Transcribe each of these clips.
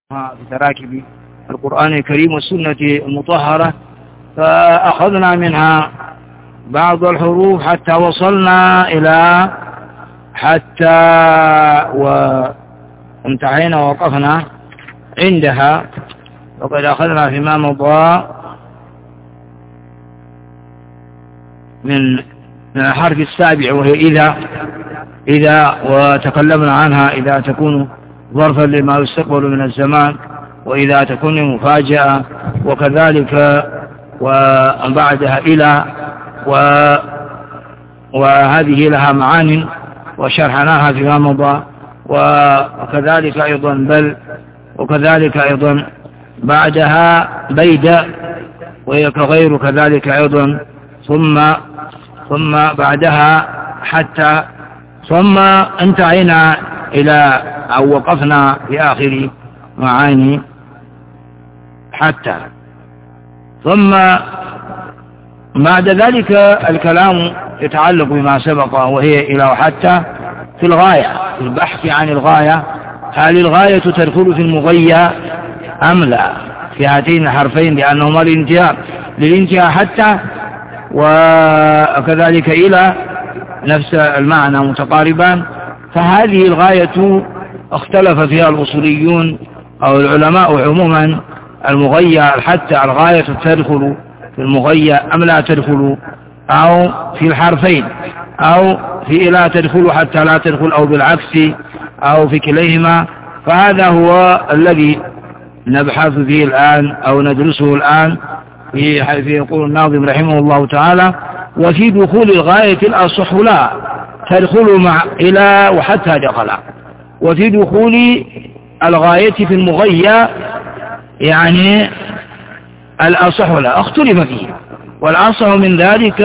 في تراكب القرآن الكريم والسنة المطهرة، فأخذنا منها بعض الحروف حتى وصلنا إلى حتى وانتهينا ووقفنا عندها. وقد أخذنا فيما مضى من الحرف السابع وهي إذا وتكلمنا عنها إذا تكون ظرفا لما يستقبل من الزمان، وإذا تكون مفاجأة، وكذلك وبعدها إلى وهذه لها معان وشرحناها فيما مضى، وكذلك أيضا بل، وكذلك أيضا بعدها بيد وهي كغير كذلك أيضا، ثم بعدها حتى، ثم انتهينا إلى أو وقفنا في آخر معاني حتى. ثم بعد ذلك الكلام يتعلق بما سبق وهي إلى وحتى في الغاية، في البحث عن الغاية، هل الغاية تدخل في المغية أم لا في هاتين الحرفين، لأنهما للانتهاء حتى وكذلك إلى نفس المعنى متقاربان. فهذه الغاية اختلف فيها الأصوليون أو العلماء عموما، المغية حتى الغاية تدخل في المغية أم لا تدخل، أو في الحرفين، أو في إلى تدخل حتى لا تدخل، أو بالعكس، أو في كليهما. فهذا هو الذي نبحث فيه الآن أو ندرسه الآن في يقول الناظم رحمه الله تعالى: وفي دخول الغاية الأصح لا تدخل مع إلى وحتى دخل. وفي دخول الغاية في المغية يعني الأصح لا اختلف فيه، والأصح من ذلك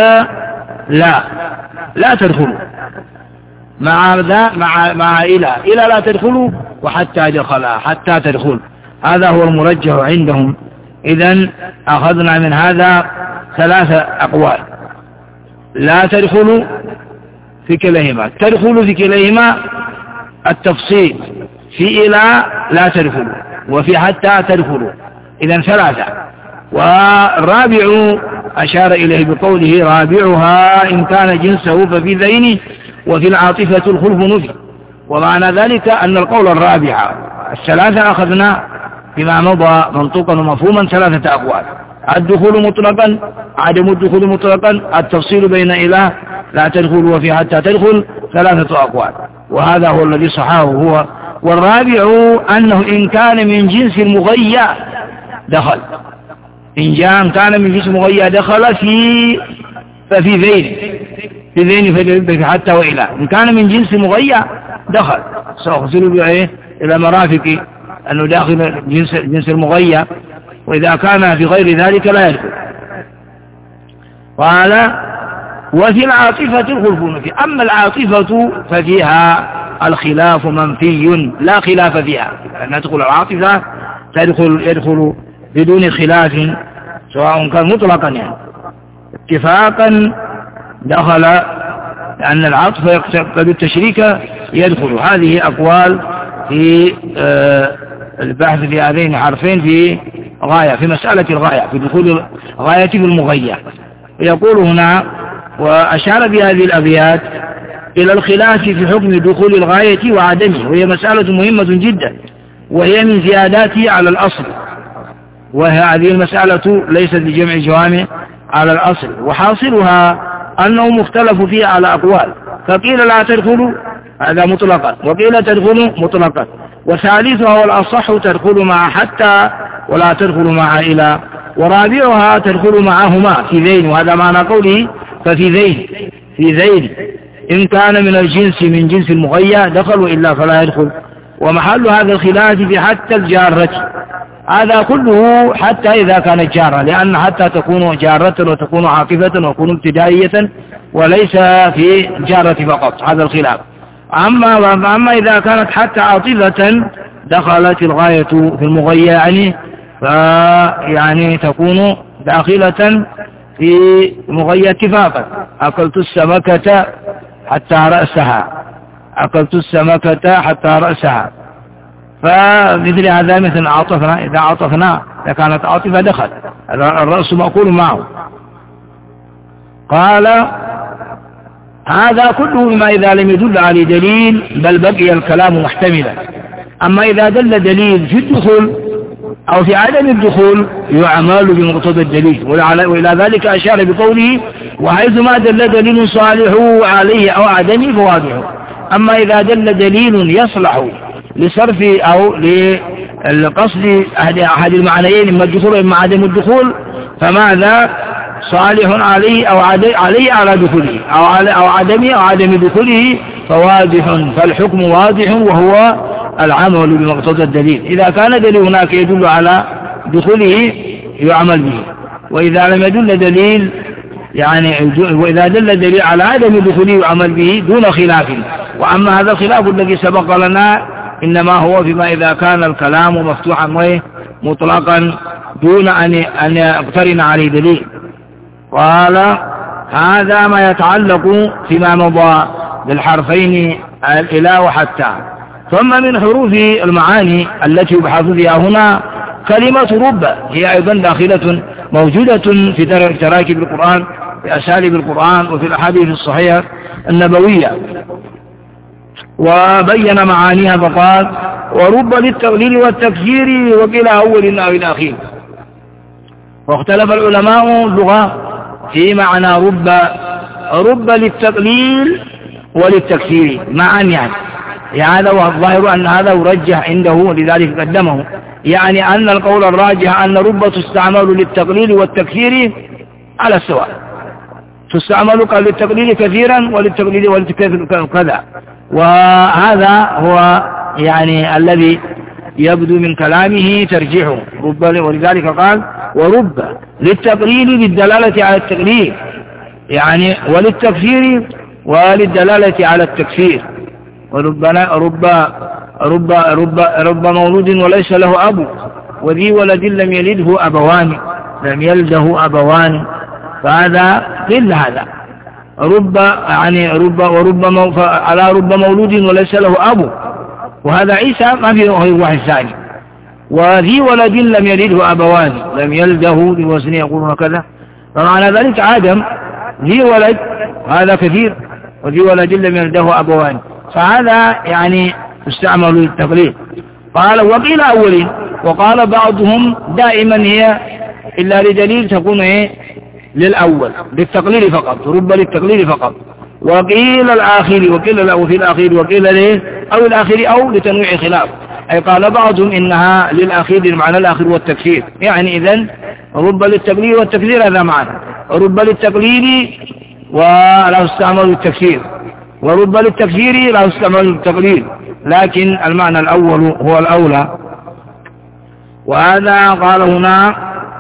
لا تدخل مع إلى لا تدخل، وحتى دخل حتى تدخل. هذا هو المرجح عندهم. إذن أخذنا من هذا ثلاثة أقوال: لا تدخل في كليهما، تدخل في كليهما التفصيل، في إلى لا تدخل، وفي حتى تدخل. إذن ثلاثة. والرابع أشار إليه بقوله: رابعها إن كان جنسه ففي ذين وفي العاطفة الخلف نفي. ومعنى ذلك أن القول الرابع، الثلاثة أخذنا فيما مضى منطوقا ومفهوما ثلاثة أقوال: الدخول مطلقا، عدم الدخول مطلقا، التفصيل بين إله لا تدخل وفي حتى تدخل، ثلاثة أقوال. وهذا هو الذي صحاه هو. والرابع أنه إن كان من جنس المغية دخل، إن كان من جنس المغية دخل ففي ذين في حتى وإلى. إن كان من جنس المغية دخل، سأخذل بإيه إلى مرافق أنه داخل جنس المغية، وإذا كان في غير ذلك لا يدخل. قال: وفي العاطفة الخلف نفي. أما العاطفة ففيها الخلاف منفي لا خلاف فيها، أن تدخل العاطفة يدخل بدون خلاف، سواء كان مطلقا يعني اتفاقا دخل، لأن العطف يقتضي التشريك يدخل. هذه أقوال في البحث في هذين الحرفين في غاية، في مسألة الغاية، في دخول الغاية في المغية. يقول هنا: وأشار بهذه الأبيات إلى الخلاف في حكم دخول الغاية وعدمه، وهي مسألة مهمة جدا، وهي من زياداته على الأصل، وهذه المسألة ليست بجمع جوامع على الأصل. وحاصلها أنه مختلف فيها على أقوال، فقيل لا تدخل هذا مطلقا، وقيل تدخل مطلقا، وثالثها والأصح تدخل مع حتى ولا تدخل مع إلى، ورابعها تدخل معهما في ذين. وهذا معنى قوله ففي ذين إن كان من جنس المغية دخل، وإلا فلا يدخل. ومحل هذا الخلاف في حتى الجارة، هذا كله حتى إذا كانت جارة، لأن حتى تكون جارة وتكون عاطفة وتكون ابتدائية، وليس في جارة فقط. هذا الخلاف. أما إذا كانت حتى عاطفة دخلت الغاية في المغية يعني تكون داخلة في مغية اتفاقا. أكلت السمكة حتى رأسها، فمثل هذا مثل عطفنا، إذا عطفنا إذا كانت عاطفة دخل الرأس مأكول معه. قال هذا كله مما إذا لم يدل عليه دليل بل بقي الكلام محتملا. أما إذا دل دليل في الدخول أو في عدم الدخول يعمل بمقتضى الدليل، وإلى ذلك أشار بقوله وحيث ما دل دليل صالح عليه أو عدمه فواضح. أما إذا دل دليل يصلح لصرف أو لقصد أحد المعنيين إما الدخول وإما عدم الدخول فماذا صالح عليه أو عليه على دخوله أو عدمه أو عدم دخوله فواضح، فالحكم واضح وهو العمل بمقتضى الدليل. إذا كان دليل هناك يدل على دخوله يعمل به، وإذا لم يدل دليل وإذا دل دليل على عدم دخوله يعمل به دون خلاف. وأما هذا الخلاف الذي سبق لنا إنما هو فيما إذا كان الكلام مفتوحا مطلقا دون أن يقترن عليه دليل. قال هذا ما يتعلق فيما مضى بالحرفين الإلى وحتى. ثم من حروف المعاني التي يبحث فيها هنا كلمة رب، هي أيضا داخلة موجودة في تراكيب القرآن في أساليب القرآن وفي الأحاديث الصحيحة النبوية، وبين معانيها فقال ورب للتقليل والتكثير وقيل أول أو الأخير. واختلف العلماء اللغة في معنى رب للتقليل وللتكثير معا، هذا والظاهر أن هذا يرجح عنده ولذلك قدمه، يعني أن القول الراجح أن رب تستعمل للتقليل والتكثير على السواء، تستعمل للتقليل كثيرا وللتقليل كذا. وهذا هو الذي يبدو من كلامه ترجيحه رب، ولذلك قال ورب للتقليل بالدلالة على التقليل وللتكثير وللدلالة على التكثير. رب مولود وليس له أب وذي ولد لم يلده أبوان فهذا إلا هذا على رب مولود وليس له أب، وهذا عيسى ما فيه غير واحد ثاني. وذي ولد لم يلده أبوان لم يلده بوزن يقولون كذا، فمعنى ذلك عدم ذي ولد هذا كثير، وذي ولد لم يلده أبوان، فهذا يستعمل للتقليل. قال وقيل أولين، وقال بعضهم دائما هي إلا لدليل تكون للأول للتقليل فقط، رب للتقليل فقط. وقيل الآخر وقيل في الأخير وقيل أو الآخر أو لتنويع خلاف، أي قال بعضهم إنها للأخير المعنى الآخر والتكثير، إذن رب للتقليل والتكثير هذا معنى، رب للتقليل ولا استعمل للتكثير، ورب للتكثير لا استعمل للتقليل، لكن المعنى الأول هو الأولى. وهذا قال هنا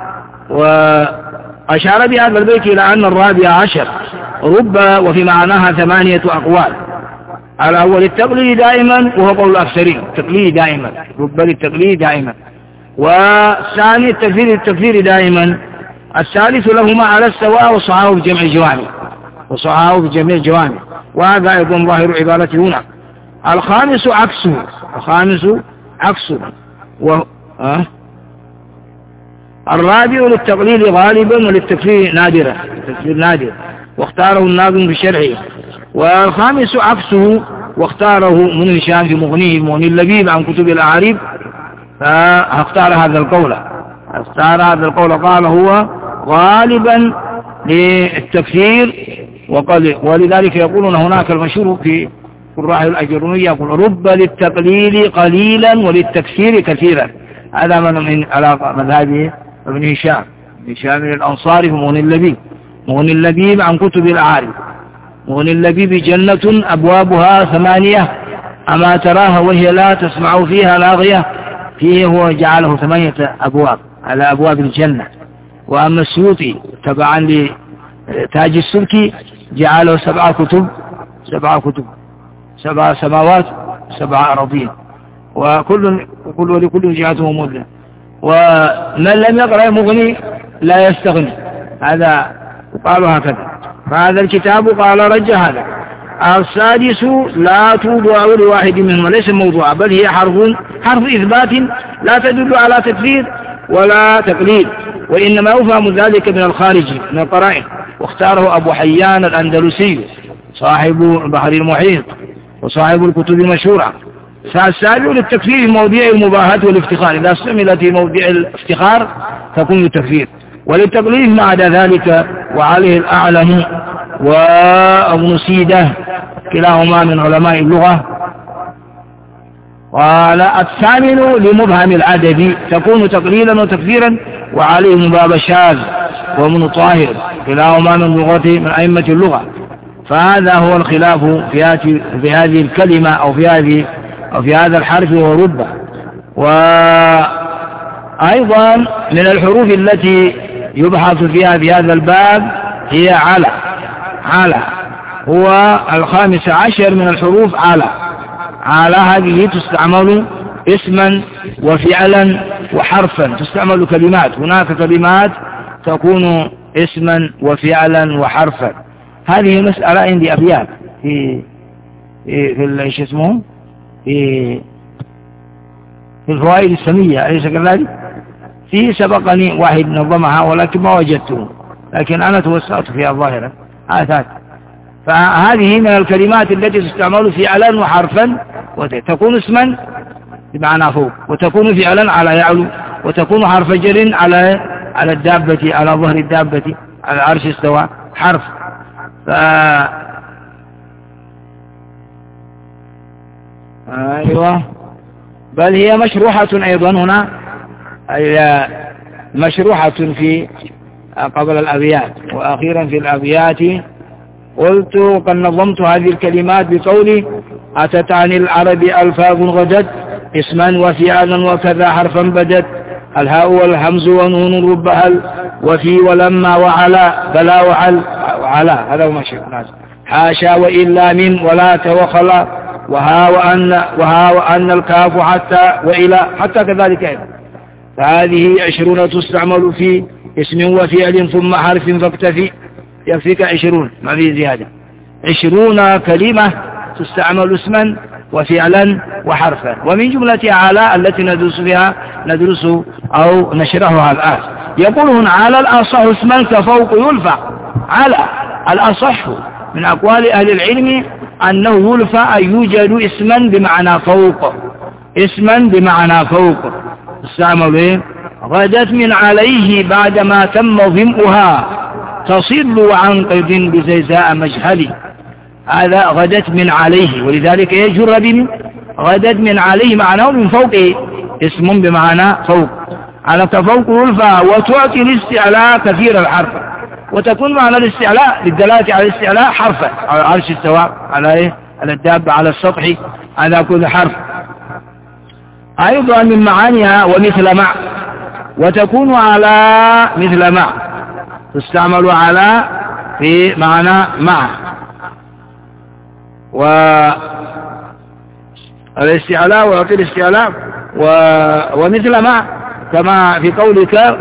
وأشار بهذا البيت إلى أن الرابع عشر رب وفي معناها 8 أقوال. الأول التقليد دائما وهو قول الأكثرين، التقليد دائما، رب للتقليد دائما. والثاني التكفير دائما. الثالث لهما على السواء وصحاه في جميع الجوامع، وهذا أيضا ظاهر عبارته هنا. الخامس عكسه الرابع للتقليد غالبا وللتكفير نادرا، واختاره الناظم في شرحه. والخامس عكسه، واختاره من هشام في مغني اللبيب عن كتب الأعاريب، فاختار هذا القول قال هو غالبا للتكفير ولذلك يقولون هناك المشهور في قراء الأجرمية يقول رب للتقليل قليلا وللتكفير كثيرا. هذا من على مذهبه ابن هشام الأنصاري في مغني اللبيب عن كتب الأعاريب. مغني اللبيب جنة أبوابها 8 أما تراها وهي لا تسمع فيها لاغية، فيه هو جعله 8 أبواب على أبواب الجنة. وأما السيوطي تبعا لتاج السلكي جعله 7 كتب 7 سماوات 7 أراضين، ولكل جهته مدة. ومن لم يقرأ مغني لا يستغني، هذا قالوا هكذا. فهذا الكتاب قال رجع هذا. السادس لا توضع لواحد منهما، ليس موضوعا، بل هي حرف إثبات لا تدل على تكفير ولا تقليد، وإنما يفهم ذلك من الخارج من القرائن، واختاره أبو حيان الأندلسي صاحب البحر المحيط وصاحب الكتب المشهورة. فالسابع للتكفير في موضع المباهاة والافتخار، إذا استعملت في موضع الافتخار تكون التكفير، وللتقليد ما عدا ذلك، وعليه الأعلم وابن سيدة كلاهما من علماء اللغة. قال الثامن لمبهم العدد تكون تقليلا وتكفيرا، وعليه مباب شاذ وابن طاهر كلاهما من أئمة اللغة. فهذا هو الخلاف في هذه الكلمة أو في هذا الحرف وربه. وأيضا من الحروف التي يبحث فيها في هذا الباب هي على هو 15 من الحروف. على هذه تستعمل اسما وفعلا وحرفا، تستعمل كلمات، هناك كلمات تكون اسما وفعلا وحرفا. هذه مسألة عندي أبيات في ايش اسمه في الفوائد السمية، أليس كذلك؟ في سبقني واحد نظمها ولكن ما وجدته، لكن أنا توسعت فيها ظاهرا آثات. فهذه من الكلمات التي تستعمل فعلا وحرفا، وتكون اسما بمعنى فوق، وتكون فعلا على يعلو، وتكون حرف جر على الدابة، على ظهر الدابة، على العرش استوى حرف. أيوة، بل هي مشروحة أيضا هنا، أي مشروحة في قبل الأبيات وأخيرا في الأبيات. قلت قد نظمت هذه الكلمات بقولي أتت عن العرب ألفاظ غدت اسما وفعلا وكذا حرفا بدت، الهاء والهمز ونون رب هل وفي ولما وعلى بلا وعلى هذا هو مشروع حاشا وإلا من ولا توخلا وها وأن الكاف حتى وإلى حتى كذلك أيضا. فهذه 20 تستعمل في اسم وفعل ثم حرف فاكتفي، يكفيك 20 ما في زيادة. 20 كلمة تستعمل اسما وفعلا وحرفا. ومن جملة على التي ندرس أو نشرحها الآن، يقول هنا على الأصح اسما كفوق يلفع. على الأصح من أقوال أهل العلم أنه يلفع أن يوجد اسما بمعنى فوق، اسما بمعنى فوق. استعمل ايه؟ غدت من عليه بعدما تم ظمئها تصل عن قيد بزيزاء مجهلي. هذا غدت من عليه، ولذلك يجر بمن غدت من عليه معناه من فوق، اسم بمعنى فوق. على فوق يلفع وتعطي الاستعلاء كثير الحرف، وتكون معنى الاستعلاء للدلالة على الاستعلاء حرفا، على العرش استواء، على ايه؟ على الدابة، على السطح، على كل حرف. أيضا من معانيها ومثل مع، وتكون على مثل مع، تستعمل على في معنى مع، والاستعلاء ويعطي الاستعلاء ومثل مع، كما في قولك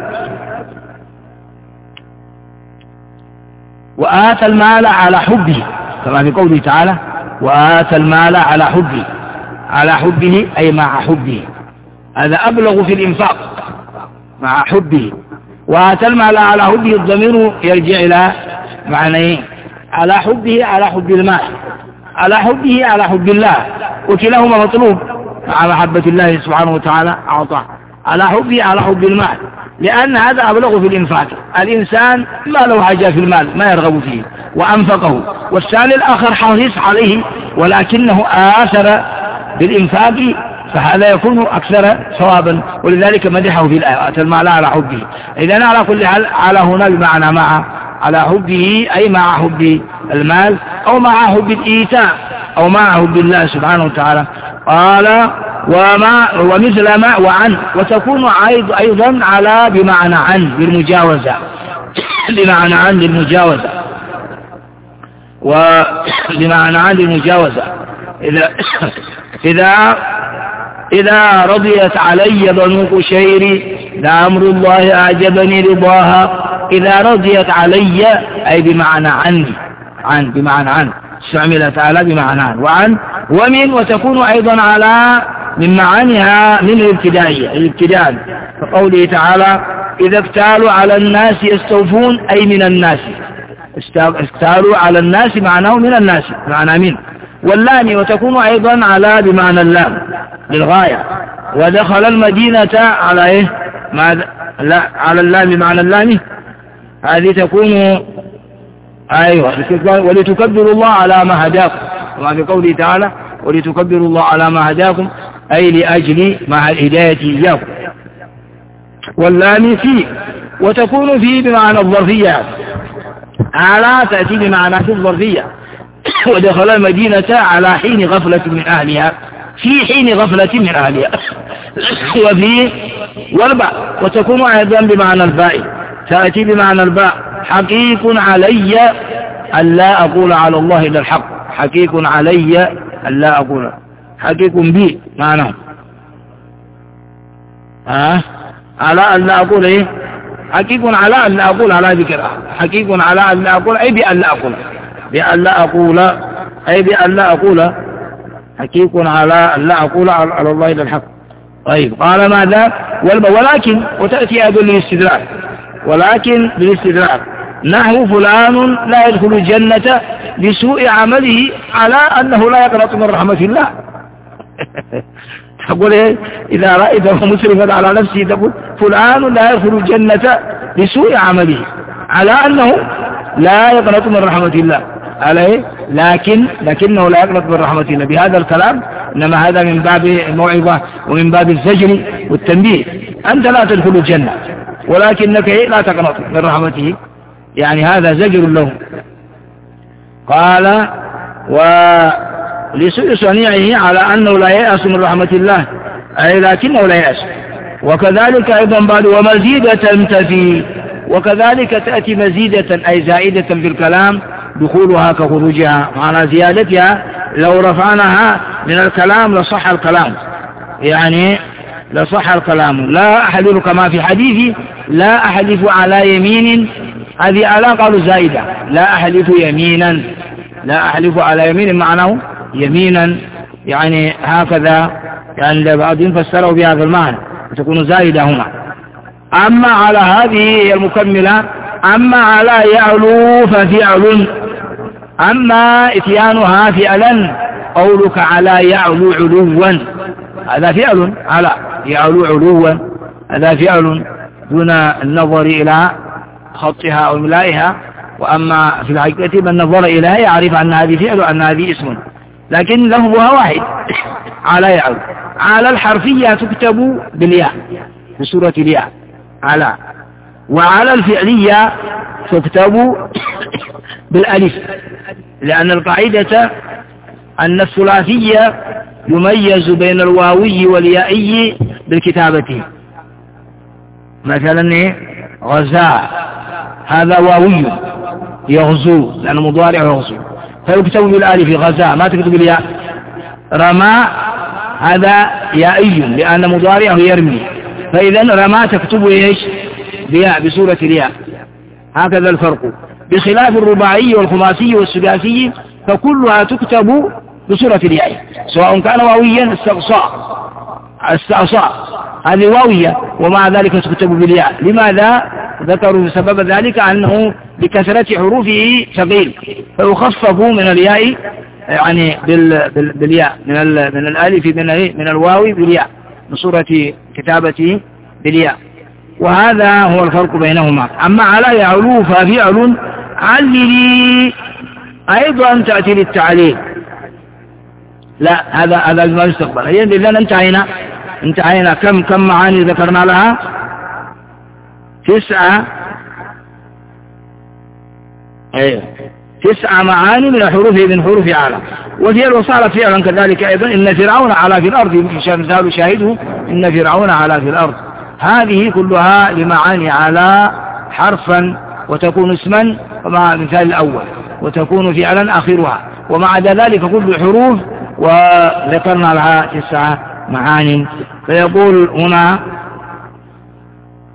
وآتى المال على حبه، كما في قوله تعالى وآتى المال على حبه، على حبه أي مع حبه، هذا أبلغ في الإنفاق، مع حبه. وآتى المال على حبه الضمير يرجع إلى معنيين، على حبه على حب المال، على حبه على حب الله، وكلاهما مطلوب مع محبة الله سبحانه وتعالى أعطاه. على حبه على حب المال، لأن هذا أبلغ في الإنفاق. الإنسان ما له حاجة في المال، ما يرغب فيه وأنفقه، والثاني الآخر حريص عليه ولكنه آثر بالإنفاق، فهذا يكون أكثر ثوابا، ولذلك مدحه في الآية وآتى المال على حبه. إذن على كل حال على هنا بمعنى مع، على حبه أي مع حب المال، أو مع حب الإيتاء، أو مع حب الله سبحانه وتعالى. قال ومثل ما وعن، وتكون أيضا على بمعنى عن بالمجاوزة، بمعنى عن للمجاوزة، وبمعنى عن للمجاوزة. إذا رضيت علي بنو قشير لأمر الله أعجبني رضاها. إذا رضيت علي أي بمعنى عني، بمعنى عن، استعملت على بمعنى وعن ومن، وتكون أيضا على من معانيها من الابتداء فقوله تعالى إذا اكتالوا على الناس يستوفون أي من الناس، اكتالوا على الناس معناه من الناس معنى من. واللام وتكون أيضا على بمعنى اللام للغاية. ودخل المدينة على إيه؟ لا على اللام بمعنى اللام، هذه تكون أيوة ولتكبروا الله على ما هداكم، وما في قوله تعالى ولتكبروا الله على ما هداكم أي لأجل مع الهداية إياكم. واللام في، وتكون في بمعنى الظرفية، على تأتي بمعنى في الظرفية. ودخل المدينة على حين غفلة من أهلها، في حين غفلة من أهلها. وفي والباء وتكون أيضا بمعنى الباء، تأتي بمعنى الباء حقيق علي ألا أقول على الله إلا الحق، حقيق علي ألا أقول، حقيق بي معناه على ألا أقول إيه، حقيق على ألا أقول على ذكر، حقيق على ألا أقول أي بألا أقول، بألا أقول أي بألا أقول، حقيق على ألا أقول على الله إلا الحق. طيب قال ماذا ولكن، وتأتي أيضا للاستدراك، ولكن بالاستدراك نحو فلان لا يدخل الجنة بسوء عمله على أنه لا يقنط من رحمة الله. تقول إيه إذا رأيته مسرفا على نفسه تقول فلان لا يدخل الجنة بسوء عمله على أنه لا يقنط من رحمة الله عليه، لكنه لا يقنط من رحمة الله بهذا الكلام. إنما هذا من باب الموعظة ومن باب الزجر والتنبيه. أنت لا تدخل الجنة ولكنك لا تقنط من رحمته، يعني هذا زجر له. قال ولسوء صنيعه على أنه لا يأس من رحمة الله أي لكنه لا يأس. وكذلك أيضا بعد ومزيدة تفي، وكذلك تأتي مزيدة أي زائدة في الكلام دخولها كخروجها، معنى زيادتها لو رفعناها من الكلام لصح الكلام، يعني لصح الكلام. لا أحلف كما في حديثي لا أحلف على يمين، هذه على قالوا زائدة، لا أحلف يمينا، لا أحلف على يمين معناه يمينا، يعني هكذا، يعني بعضهم فسروا بهذا المعنى تكون زائدة هنا. أما على هذه المكملة، أما على يعلو ففعل، أما إتيانها فعلا قولك على يعلو علوا، هذا فعل على يعلو علوا، هذا فعل دون النظر إلى خطها أو ملائها. وأما في الحقيقة من نظر إليها يعرف أن هذه فعل وأن هذه اسم، لكن لفظها واحد على يعلو. على الحرفية تكتب بالياء بسورة الياء على، وعلى الفعلية تكتب بالألف، لأن القاعدة أن الثلاثية يميز بين الواوي واليائي بالكتابة. مثلا غزاء هذا واوي يغزو لأنه مضارع يغزو فيكتب بالألف غزاء، ما تكتب بالياء. رمى هذا يائي لأن مضارعه يرمي، فإذا رمى تكتب إيش بياء بسورة الياء. هكذا الفرق، بخلاف الرباعي والخماسي والسداسي فكلها تكتب بسورة الياء، سواء كان واويا استعصاء هذه واوية ومع ذلك تكتب بالياء. لماذا؟ ذكروا بسبب ذلك أنه بكثرة حروفه ثقيل فيخفف من الياء، يعني بالياء من الالف من الواو بالياء من صورة كتابته بالياء. وهذا هو الفرق بينهما. أما على يعلو ففعل عللي أيضا تأتي للتعليل، لا هذا ما يستقبل. إذن انتهينا كم معاني ذكرنا لها؟ 9 معاني من حروف على. وفعل وصار فعلا كذلك أيضا إن فرعون علا في الأرض، مثال شاهده إن فرعون علا في الأرض. هذه كلها لمعاني على حرفا وتكون اسما مع المثال الأول، وتكون فعلا آخرها، ومع ذلك كل حروف وذكرنا لها 9 معاني. فيقول هنا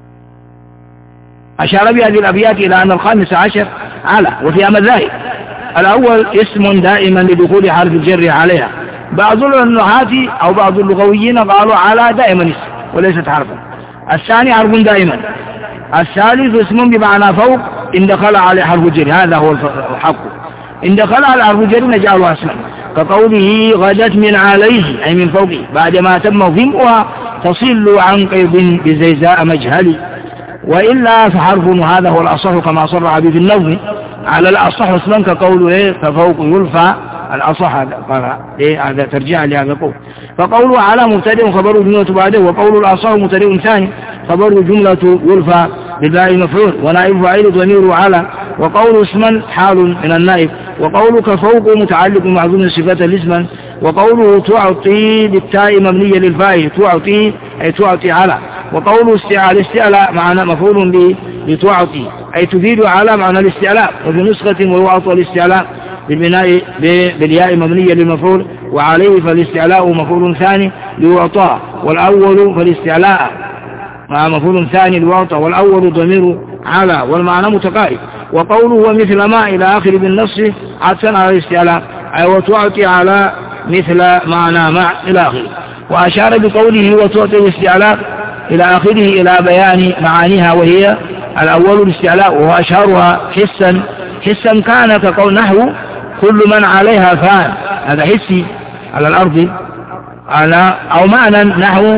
أشار بهذه الأبيات إلى أن 15 على، وفيها مذاهب الأول اسم دائما لدخول حرف الجر عليها. بعض النحاة أو بعض اللغويين قالوا على دائما اسم وليست حرفا. الثاني حرف دائما. الثالث اسم بمعنى فوق إن دخل عليه حرف الجر، هذا هو الحق. إن دخل على حرف الجر نجعله اسما، كقوله غدت من عليه أي من فوقه بعدما تم ظمئها تصل عن قيض بزيزاء مجهل. وإلا فحرف هذا هو الأصح كما صرح به في النظم على الأصح اسما، كقوله ففوق يلفى الأصح هذا ترجع لهذا القول. فقوله على مبتدئ خبر جملة بعده، وقول الأصح مبتدئ ثاني خبر جملة يلفى بالباء مفعول ونائب فاعل ضمير على، وقول اسما حال من النائب، وقولك فوق متعلق معظم صفة الاسم، وقوله تعطي بالتاء مبنية للفاعل تعطي أي تعطي على، وقوله الاستعلاء معنى مفعول به لتعطي أي تفيد على معنى الاستعلاء، وفي نسخة ويعطى الاستعلاء بالبناء بالياء مبنية للمفعول وعليه فالاستعلاء مفعول ثاني ليعطى، والأول فالاستعلاء مفعول ثاني ليعطى، والأول ضمير على والمعنى متقارب. وقوله ومثل ما إلى آخر بالنص عطفا على الاستعلاء أي وتعطي على مثل معنى مع إلى آخره. وأشار بقوله وتعطي الاستعلاء إلى آخره إلى بيان معانيها، وهي الأول الاستعلاء وهو أشهرها حسا كان كقول نحو كل من عليها فان، هذا حسي على الأرض على أو معنى نحو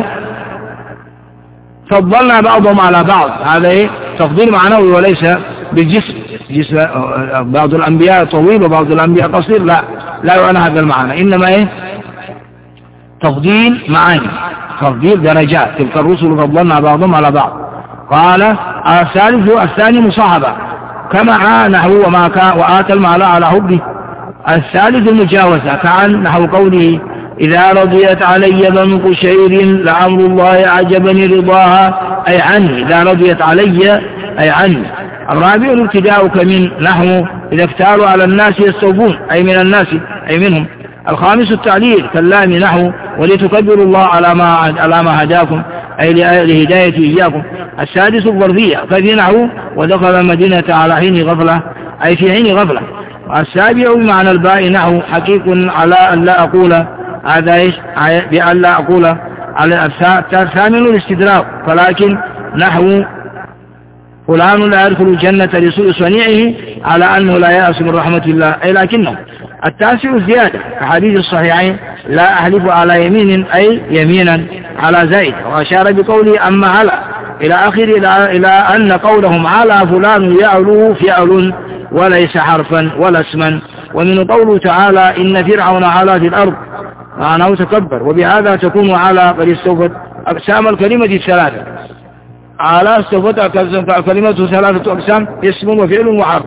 فضلنا بعضهم على بعض، هذا تفضيل معنوي وليس بالجسم. بعض الأنبياء طويل وبعض الأنبياء قصير، لا يعني هذا المعنى، إنما تفضيل معاني، تفضيل درجات، تلك الرسل فضلنا بعضهم على بعض. قال الثاني مصاحبة كمع نحو وما كان وآتى المال على حبه. الثالث المجاوزة كعن نحو قوله إذا رضيت علي بنو قشير لعمر الله عجبني رضاها أي عني، إذا رضيت علي أي عني. الرابع الابتداء كمن نحو إذا افتالوا على الناس يستوفون أي من الناس أي منهم. الخامس التعليل كاللام نحو ولتكبروا الله على ما هداكم أي لهداية إياكم. السادس الظرفية ففي نحو ودخل المدينة على حين غفلة أي في حين غفلة. السابع بمعنى الباء نحو حقيق على أن لا أقول هذا بأن لا أقول. على الثامن الاستدراك فلكن نحو فلان لا يدخل الجنة لسوء صنيعه على أنه لا يأس من رحمة الله أي لكنه. التاسع الزيادة كحديث الصحيحين لا أحلف على يمين أي يمينا على زائد. وأشار بقوله أما على إلى آخر إلى أن قولهم على فلان يعلو فعل وليس حرفا ولا اسما. ومن قوله تعالى إن فرعون علا في الأرض معناه تكبر، وبهذا تكون على قد استوفت أقسام الكلمة الثلاثة. على استوفت كلمة ثلاثة أقسام اسم وفعل وحرف.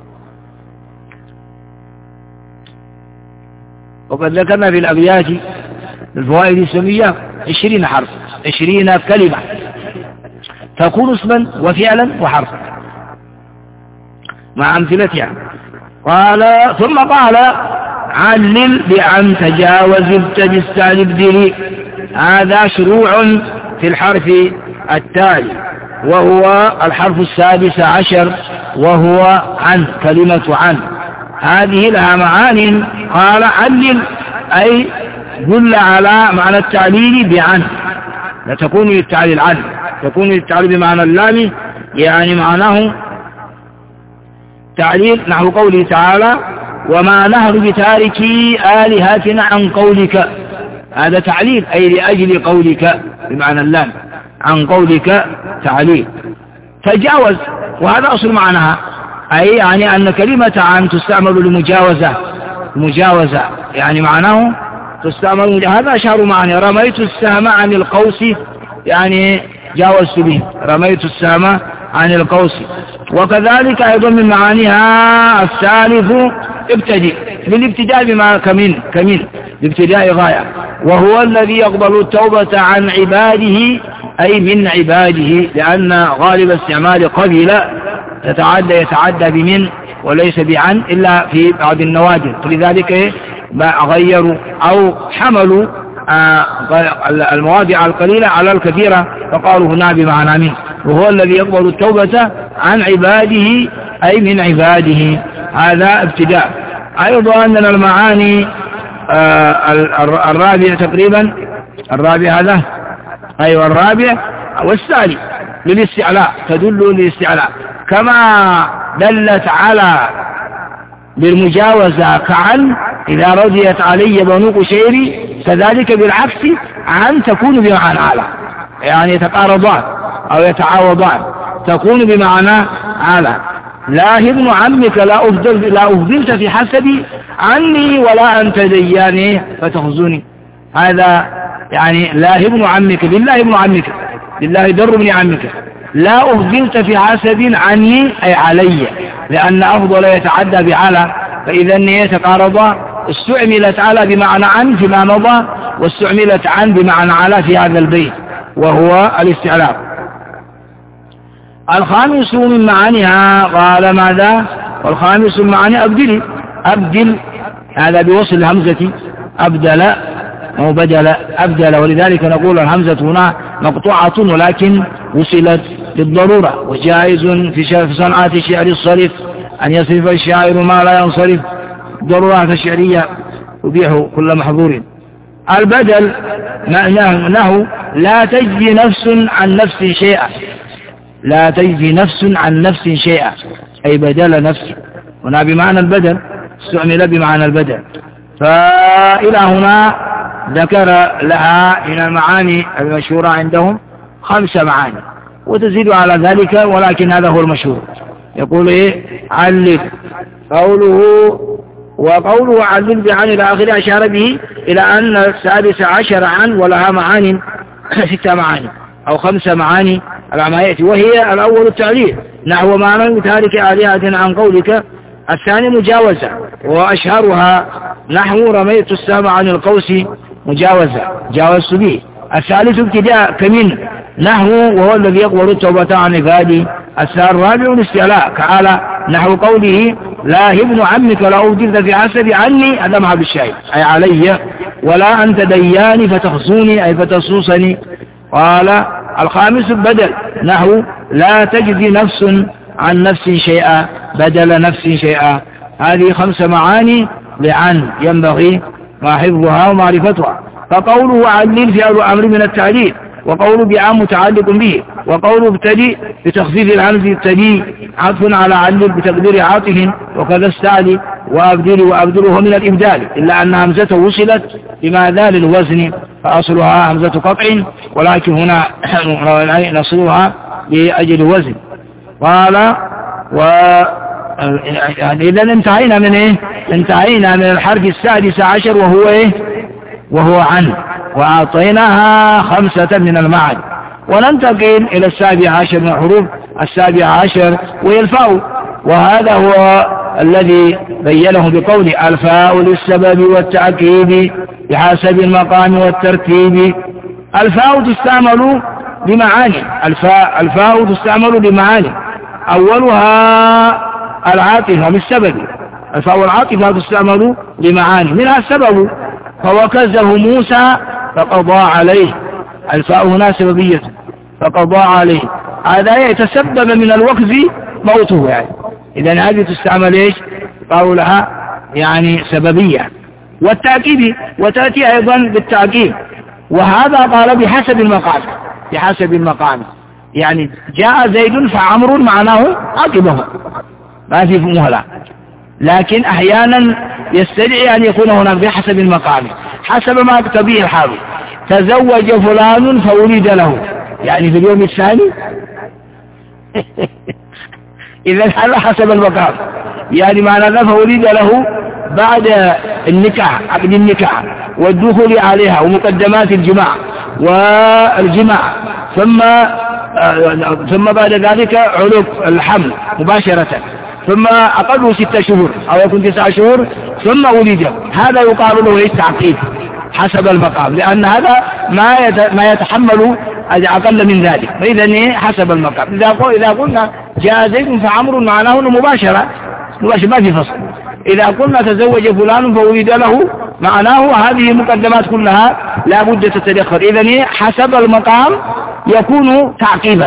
وقد ذكرنا في الأبيات الفوائد السمية 20 حرف 20 كلمة تكون اسما وفعلا وحرفا مع أمثلتها. قال ثم قال علل بعن تجاوز ابتدي استعبدلي. هذا شروع في الحرف التالي وهو الحرف السادس عشر وهو عن، كلمة عن هذه لها معان. قال علل أي دل على معنى التعليل بعن، لا تكون للتعليل عن، تكون للتعليل بمعنى اللام، يعني معناه تعليل نحو قوله تعالى وما نهر بتاركي آلهتنا عن قولك، هذا تعليل أي لأجل قولك بمعنى اللام، عن قولك تعليل. تجاوز وهذا أصل معناها أي يعني أن كلمة عن تستعمل لمجاوزة يعني معناه تستعمل. هذا أشهر معنى رميت السهم عن القوس يعني جاوزت به، رميت السهم عن القوس. وكذلك أيضا من معانيها الثالث ابتدئ، بالابتداء بما كمن بابتداء غاية، وهو الذي يقبل التوبة عن عباده أي من عباده، لأن غالب استعمال قبل يتعدى بمن وليس بعن إلا في بعض النوادر، لذلك غيروا أو حملوا المواضع القليلة على الكثيرة فقالوا هنا بمعنى من، وهو الذي يقبل التوبة عن عباده أي من عباده. هذا ابتداء. أيضا أننا المعاني الرابع تقريبا، الرابع هذا، أيوة الرابع والثاني للاستعلاء، تدل للاستعلاء كما دلت على بالمجاوزة كعن إذا رضيت علي بنو قشيري، كذلك بالعكس عن تكون بمعنى على، يعني يتقارضان أو يتعاوضان، تكون بمعنى على. لا ابن عمك لا أفضلت في حسبي عني ولا أنت دياني فتخزني. هذا يعني لا ابن عمك، لله ابن عمك، لله در ابن عمك، لا أفضلت في حسب عني أي علي، لأن أفضل يتعدى بعلى، فإذا يتقارضا. استعملت على بمعنى عن فيما مضى، واستعملت عن بمعنى على في هذا البيت، وهو الاستعلاء. الخامس من معانيها قال ماذا؟ والخامس من معاني أبدل، هذا بوصل الهمزة، أبدل أو بدل، أبدل، ولذلك نقول الهمزة هنا مقطوعة ولكن وصلت للضرورة. وجائز في صنعة الشعر الصرف أن يصرف الشاعر ما لا ينصرف، ضرورات الشعرية يبيح كل محظور. البدل معناه لا تجزي نفس عن نفس شيئا، لا تجزي نفس عن نفس شيئا أي بدل نفس، هنا بمعنى البدل، استعمل بمعنى البدل. فإلى هنا ذكر لها من المعاني المشهورة عندهم 5 معاني، وتزيد على ذلك، ولكن هذا هو المشهور. يقول إيه؟ علل، وقوله علل بعن إلى آخر أشار به إلى أن 16 عن ولها معاني 6 معاني أو 5 معاني على ما يأتي، وهي الأول التعليل نحو معنى تارك آلهة عن قولك. الثاني مجاوزة، وأشهرها نحو رميت السام عن القوس مجاوزة جاوزت به. الثالث ابتداء كمن نحو وهو الذي يقبل التوبة عن عبادي. الرابع الاستعلاء كعلى نحو قوله لا ابن عمك لا أفضلت في حسب عني، هذا مع بالشاهد أي علي، ولا أنت دياني فتخصوني أي فتخصوصني. قال الخامس بدل نحو لا تجزي نفس عن نفس شيئا بدل نفس شيئا. هذه 5 معاني لعن ينبغي حفظها ومعرفتها. فقوله علل فعل أمر من التعليل، وقوله بعام متعلق به، وقوله ابتدي بتخفيف الهمز ابتدي عطف على علل بتقدير عاطف، وكذا استعلي وأبدله من الإبدال، إلا أن همزته وصلت بماذا للوزن، فأصلها همزة قطع، ولكن هنا نصلها لأجل وزن. قال إذا انتهينا من إيه؟ انتهينا من الحرف 16 وهو إيه؟ وهو عن، وأعطيناها 5 من المعاني. وننتقل إلى 17 من الحروف. 17 وهي الفاء، وهذا هو الذي بينه بقول الفاء للسبب والتأكيد بحسب المقام والترتيب. الفاء تستعمل بمعاني، الفاء تستعمل بمعاني، أولها العاطفة بالسبب. الفاء والعاطفة تستعمل بمعاني، منها السبب فوكزه موسى فقضى عليه، الفاء هنا سببية فقضى عليه، هذا يتسبب من الوكز موته يعني. إذن هذه تستعمل إيش؟ قولها يعني سببية. والتأكيد، وتأتي أيضا بالتأكيد، وهذا قال بحسب المقام، بحسب المقام، يعني جاء زيد فعمر معناه عقبه ما في مهلة، لكن أحيانا يستدعي أن يكون هناك بحسب المقام حسب ما تبيه الحال. تزوج فلان فولد له، يعني في اليوم الثاني إذا هذا حسب المقام، يعني معنى فولد له بعد النكاح، عقد النكاح والدخول عليها ومقدمات الجماع والجماع، ثم بعد ذلك علوق الحمل مباشرة، ثم أقل 6 شهور أو يكون 9 شهور ثم ولد، هذا يقال له تعقيد حسب المقام، لأن هذا ما يتحمل أقل من ذلك، فإذا حسب المقام. إذا قلنا جاء زيد فعمر معناه مباشرة ما في فصل. إذا قلنا تزوج فلان فولد له معناه هذه مقدمات كلها لا بد تتدخل، إذا حسب المقام يكون تعقيبا،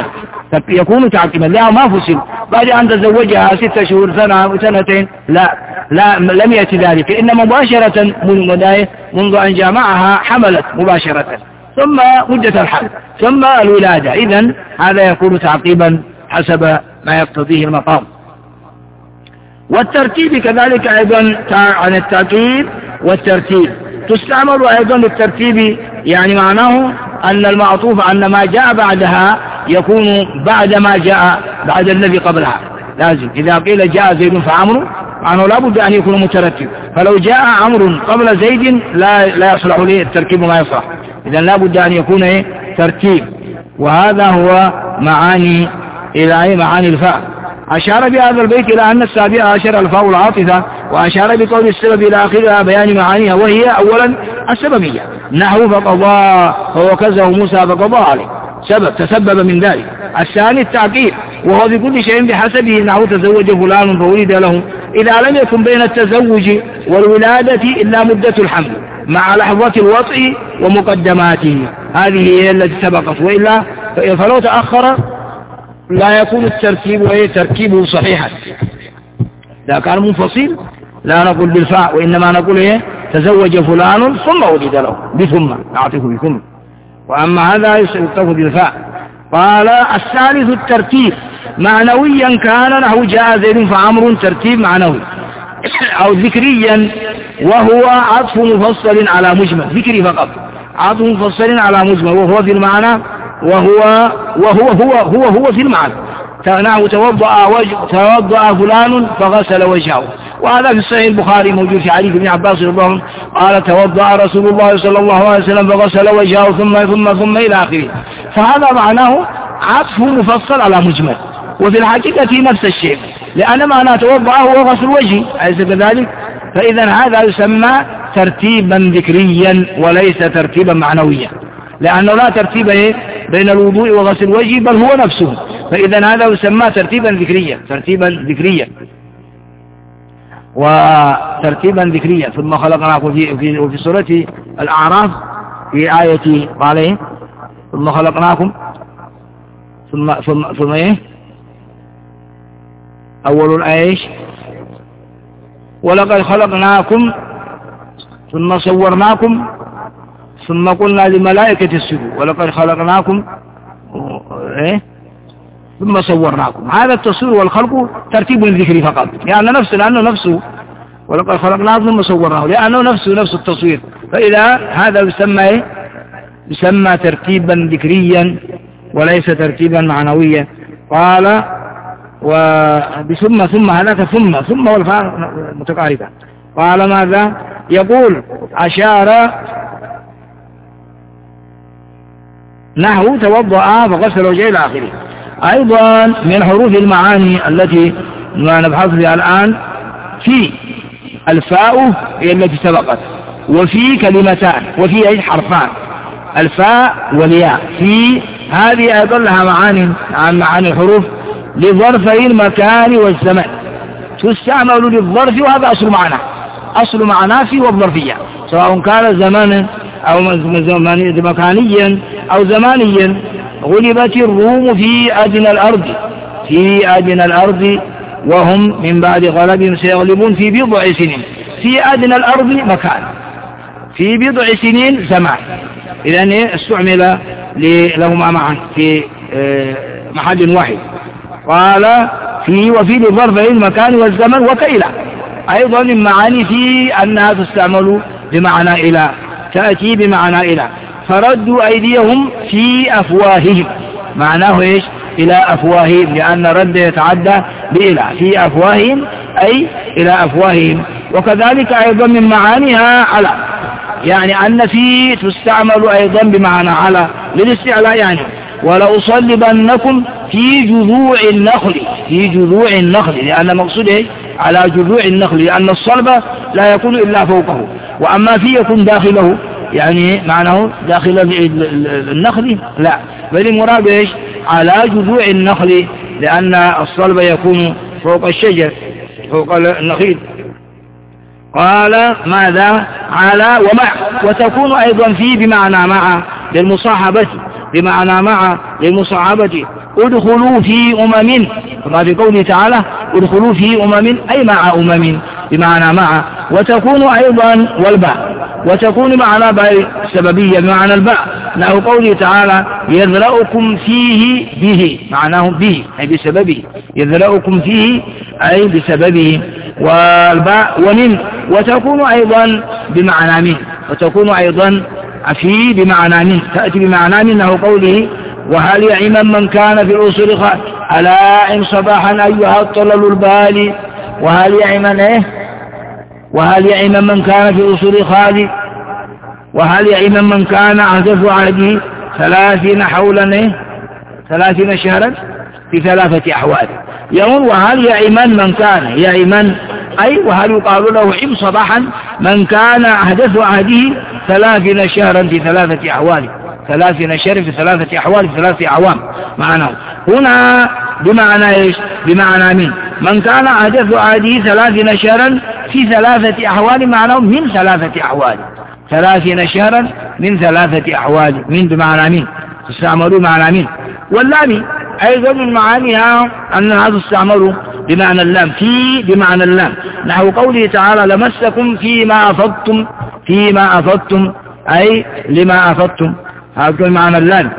يكون تعقيبا، لا ما فصل بعد أن تزوجها 6 شهور سنة وسنتين، لا لم يأتي ذلك، إنما مباشرة منذ أن جامعها حملت مباشرة، ثم مدة الحمل ثم الولادة. إذن هذا يكون تعقيبا حسب ما يقتضيه المقام. والترتيب كذلك أيضا عن التعقيب والترتيب تستعمل أيضا للترتيب، يعني معناه أن المعطوف أن ما جاء بعدها يكون بعد ما جاء بعد الذي قبلها، لازم إذا قيل جاء زيد فعمرو معناه لا بد أن يكون مترتب، فلو جاء عمرو قبل زيد لا يصلح له التركيب ما يصلح، إذن لا بد أن يكون ترتيب. وهذا هو معاني الفاء. أشار بهذا البيت إلى أن السابعة عشر الفاء العاطفة، وأشار بقول السبب إلى آخرها بيان معانيها، وهي أولا السببية، نحو فقضى فوكزه موسى فقضى عليه، سبب تسبب من ذلك. الثاني التعقيب، وهو بكل شيء بحسبه، نحو تزوج فلان فولد له، إذا لم يكن بين التزوج والولادة إلا مدة الحمل مع لحظة الوطء ومقدماته، هذه هي التي سبقت، وإلا فلو تأخر لا يكون الترتيب تركيبه صحيحا. إذا كان منفصل لا نقول بالفاء، وإنما نقول تزوج فلان ثم ولد له بثم، نعطيه بثم، وأما هذا يكتب بالفاء. قال الثالث الترتيب معنويا كان، نحو جاء زيد فعمر، ترتيب معنوي، أو ذكريا وهو عطف مفصل على مجمل، ذكري فقط، عطف مفصل على مجمل، وهو في المعنى وهو في المعنى، نحو توضأ فلان فغسل وجهه، وهذا في الصحيح البخاري موجود في حديث ابن عباس رضي الله عنه قال توضأ رسول الله صلى الله عليه وسلم فغسل وجهه ثم إلى آخره. فهذا معناه عطف مفصل على مجمل، وفي الحقيقة نفس الشيء، لأن معنى توضأ هو غسل وجهه، أليس كذلك؟ فإذا هذا يسمى ترتيبا ذكريا وليس ترتيبا معنويا، لأنه لا ترتيب بين الوضوء وغسل الوجه بل هو نفسه، فإذا هذا يسمى ترتيبا ذكريا وترتيبا ذكريا. ثم خلقناكم في سورة الأعراف في آية قال ثم خلقناكم ثم أول الآية ولقد خلقناكم ثم صورناكم ثم قلنا للملائكة اسجدوا ولقد خلقناكم ثم صورناكم. هذا التصوير والخلق ترتيب ذكري فقط، لأنه نفسه ولقد خلقناكم ثم صورناه، لأنه نفس التصوير، فإذا هذا يسمى ترتيبا ذكريا وليس ترتيبا معنويا. قال ثم هذاك ثم والفاء متقاربة. قال ماذا يقول؟ أشار نحو توضأ فغسل وجهه إلى آخره. أيضا من حروف المعاني التي نبحث فيها الآن في الفاء هي التي سبقت، وفي كلمتان، وفي حرفان الفاء والياء، في هذه أيضا لها معاني الحروف لظرفي المكان والزمن، تستعمل للظرف، وهذا أصل معناه في والظرفية، سواء كان زمانا أو مكانيا أو زمانيا. غلبت الروم في أدنى الأرض وهم من بعد غلبهم سيغلبون في بضع سنين. في أدنى الأرض مكان، في بضع سنين زمان، إذن استعمل لهما معا في محل واحد. قال وفي لظرف المكان والزمن وكإلى، أيضا من معاني في أنها تستعمل بمعنى إلى، تأتي بمعنى إلى. فردوا أيديهم في أفواههم، معناه إيش؟ إلى أفواههم، لأن رد يتعدى بإلى، في أفواههم أي إلى أفواههم. وكذلك أيضا من معانيها على، يعني أن في تستعمل أيضا بمعنى على للاستعلاء، يعني ولأصلبنكم في جذوع النخل، لأن مقصوده على جذوع النخل، لأن الصلب لا يكون إلا فوقه، وأما في يكون داخله، يعني معناه داخل النخل لا، بل المراد إيش؟ على جذوع النخل، لأن الصلب يكون فوق الشجر، فوق النخيل. قال ماذا؟ على ومع، وتكون أيضا في بمعنى مع للمصاحبة، بمعنى مع للمصاحبة. ادخلوا في أمم، كما في قوله تعالى ادخلوا في أمم أي مع أمم بمعنى مع. وتكون أيضا والباء، وتكون معنى باء السببية بمعنى الباء، له قوله تعالى يذرأكم فيه به، معناه به أي بسببه، يذرأكم فيه أي بسببه، والباء ومن. وتكون أيضا بمعنى من، وتكون أيضا في بمعنى من، تأتي بمعنى من، له قوله وهل يعمم من كان في الأصول ألا إن صباحا أيها الطلل البالي، وهل يعمم إيه، وهل يعمم من كان في الأصول خالي، وهل يعمم من كان عهده عهده 30 حولا إيه 30 شهرا في 3 أحوال. يقول وهل يعمم من كان يعمم أي وهل يقال له عم صباحا من كان عهده عهده 30 شهرا في 3 أحوال، 30 شهر في 3 أحوال في 3 أعوام معناه. هنا بمعنى إيش؟ بمعنى من كان عهده عهده 30 شهرا في 3 أحوال معناه من 3 أحوال، 30 شهرا من 3 أحوال، من بمعنى من تستعملوا معنى من. واللام أيضا من معانيها أنها تستعمل بمعنى اللام، في بمعنى اللام، نحو قوله تعالى لمسكم فيما أفضتم أي لما أفضتم، هذا معنى اللام.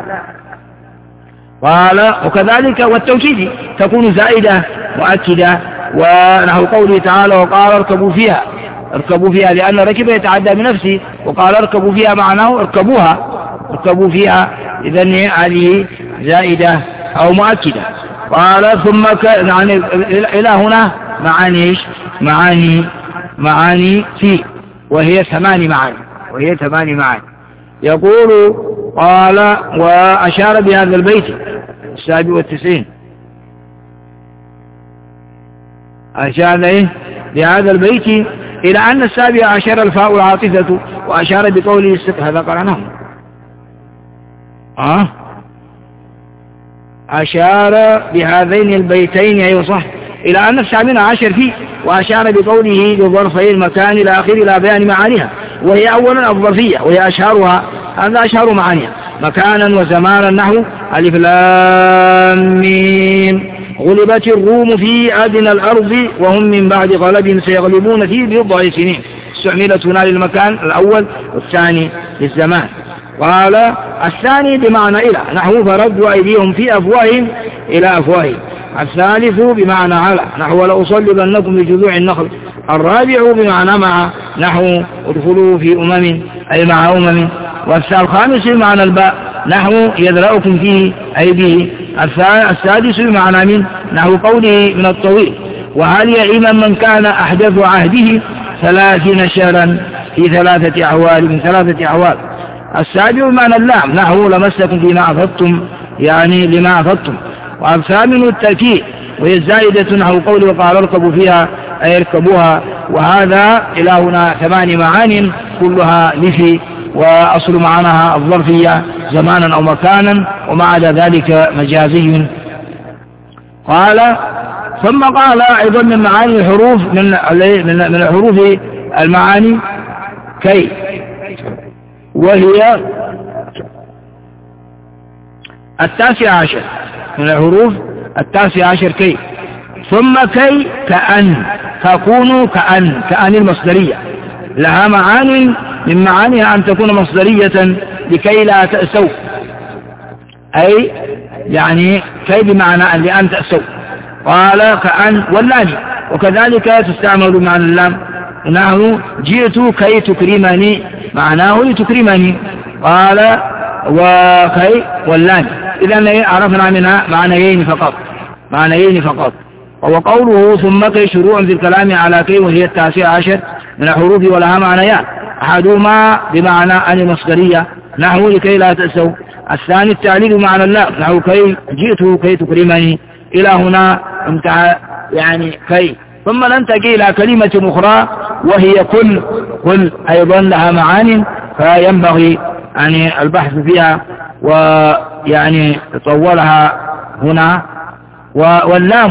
قال وكذلك والتوكيد تكون زائدة مؤكدة، ونحو قوله تعالى وقال اركبوا فيها لأن ركب يتعدى بنفسه، وقال اركبوا فيها معناه اركبوا فيها، إذن هذه زائدة أو مؤكدة. قال ثم يعني إلى هنا معاني في، وهي 8 معاني. يقول قال وأشار بهذا البيت 97، أشار بهذا البيت إلى أن 17 الفاء العاطفة، وأشار بقوله هذا قرأناه أشار بهذين البيتين أي صح إلى أن 17 فيه، وأشار بقوله بظرفي المكان إلى آخر إلى بيان معانيها، وهي أولا الظرفية وهي أشهرها، هذا أشهر معانيها مكانا وزمانا، نحو ألف لام ميم غلبت الروم في أدنى الأرض وهم من بعد غلب سيغلبون في بضع سنين، استعملت هنا للمكان الأول والثاني للزمان. قال الثاني بمعنى إلى، نحو فردوا أيديهم في أفواههم إلى أفواههم. الثالث بمعنى على، نحو لأصلبنكم بجذوع النخل. الرابع بمعنى مع، نحو ادخلوا في أمم أي مع أمم. والخامس بمعنى الباء، نحو يذرأكم فيه أي به. السادس بمعنى من، نحو قوله من الطويل وهل يعلم من كان أحدث عهده 30 شهرا في 3 أحوال من 3 أحوال. السابع بمعنى اللام، نحو لمسكم فيما أفضتم يعني لما أفضتم. والثامن التأكيد وهي الزائدة، نحو قوله وقال اركبوا فيها أي اركبوها. وهذا إلى هنا 8 معان كلها لفي، وأصل معناها الظرفية زمانا أو مكانا، وما عدا ذلك مجازي. قال ثم قال أيضا من معاني الحروف من الحروف المعاني كي، وهي 19 من الحروف 19 كي. ثم كي كأن، تكون كأن المصدرية، لها معاني من معانيها أن تكون مصدرية لكي لا تأسوا، أي يعني كي بمعنى أن لأن تأسوا. قال كأن واللام، وكذلك تستعمل معنى اللام، إنه جئت كي تكرمني معناه لتكرمني. قال وكي واللام، إذن عرفنا منها معنيين فقط. وقوله ثم كي شروع في الكلام على كي، وهي 19 من الحروف ولها معنيان، أحدهما بمعنى أن المصدرية، نحو لكي لا تأسوا. الثاني التعليل بمعنى اللام، نحو كي جئت كي تكرمني. إلى هنا انتهى يعني كي. ثم ننتقل إلى كلمة أخرى وهي كل أيضا لها معاني، فينبغي يعني البحث فيها ويعني طولها هنا. واللام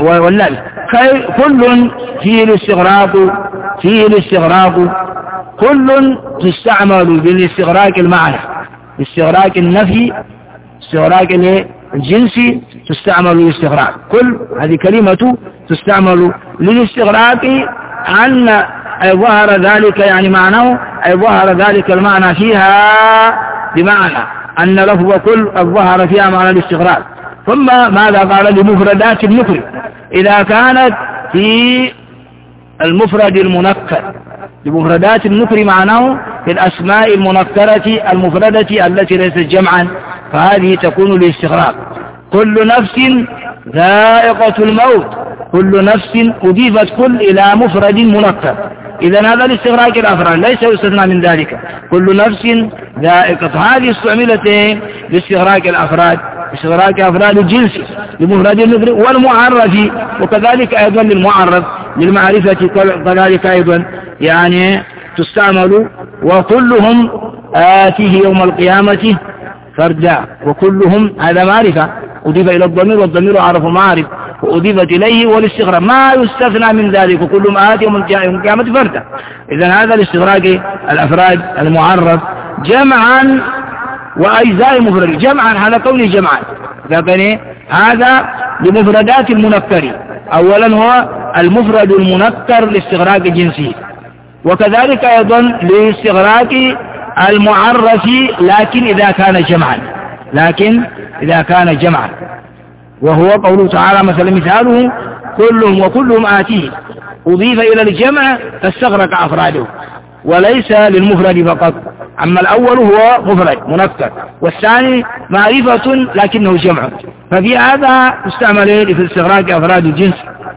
كل فيه الاستغراق، كل تستعمل بالاستغراق المعنى، استغراق النفي، استغراق الجنسي، تستعمل للاستغراق. كل هذه كلمة تستعمل للاستغراق أن أي ظهر ذلك يعني معناه أي ظهر ذلك المعنى فيها بمعنى أن لفظ كل ظهر فيها معنى الاستغراق. ثم ماذا قال لمفردات النكر إذا كانت في المفرد المنكر. لمفردات النكر معناه في الأسماء المنكرة المفردة التي ليست جمعا فهذه تكون للاستغراق. كل نفس ذائقة الموت، كل نفس أضيفت كل إلى مفرد منكر، إذن هذا الاستغراق الأفراد ليس يستثنى من ذلك. كل نفس ذائقة هذه استعملت لاستغراق الأفراد، استغراق أفراد الجنس لمفرد النكر والمعرف، وكذلك أيضا للمعرف للمعرفة كذلك أيضا يعني تستعمل. وكلهم آتيه يوم القيامة فردا، وكلهم هذا معرفة أضيف إلى الضمير والضمير عرف معرف وأضيفت إليه والاستغراق ما يستثنى من ذلك وكلهم آتي يوم القيامة فردا. إذن هذا الاستغراق الأفراد المعرف جمعا وأجزاء مفرد جمعا على كونه جمعا. لكن هذا لمفردات المنكر، أولا هو المفرد المنكر لاستغراق جنسه، وكذلك أيضا لاستغراق المعرف لكن إذا كان جمعا، لكن إذا كان جمعا، وهو قوله تعالى مثلا مثاله كلهم وكلهم آتيه أضيف إلى الجمع فاستغرق أفراده وليس للمفرد فقط. أما الأول هو مفرد منكر والثاني معرفة لكنه جمع، ففي هذا استعمل في استغراق أفراد الجنس.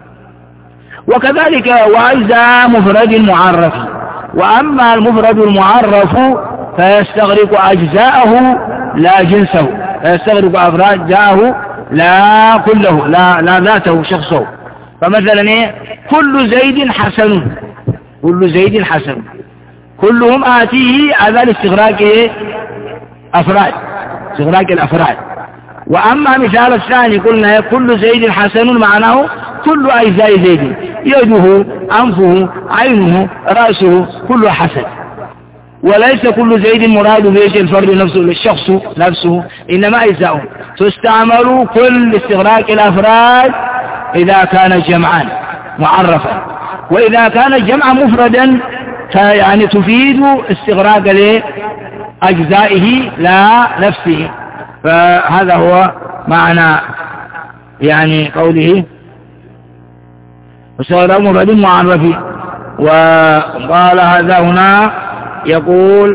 وكذلك وأجزاء مفرد معرف، وأما المفرد المعرف فيستغرق أجزاءه لا جنسه، فيستغرق أفراده لا كله لا ذاته شخصه. فمثلا كل زيد حسن، كل زيد حسن، كلهم آتيه هذا الاستغراق أفراد، استغراق الأفراد. وأما مثال الثاني قلنا كل زيد حسن معناه كل أجزاء زيد، يده أنفه عينه رأسه كله حسن، وليس كل زيد مراد به الفرد نفسه للشخص نفسه، إنما أجزاؤه. تستعمل كل استغراق الأفراد إذا كان جمعا معرفا، وإذا كان جمعا مفردا يعني تفيد استغراق لأجزائه لا نفسه. فهذا هو معنى يعني قوله وصار مفرد معرف. وقال هذا هنا يقول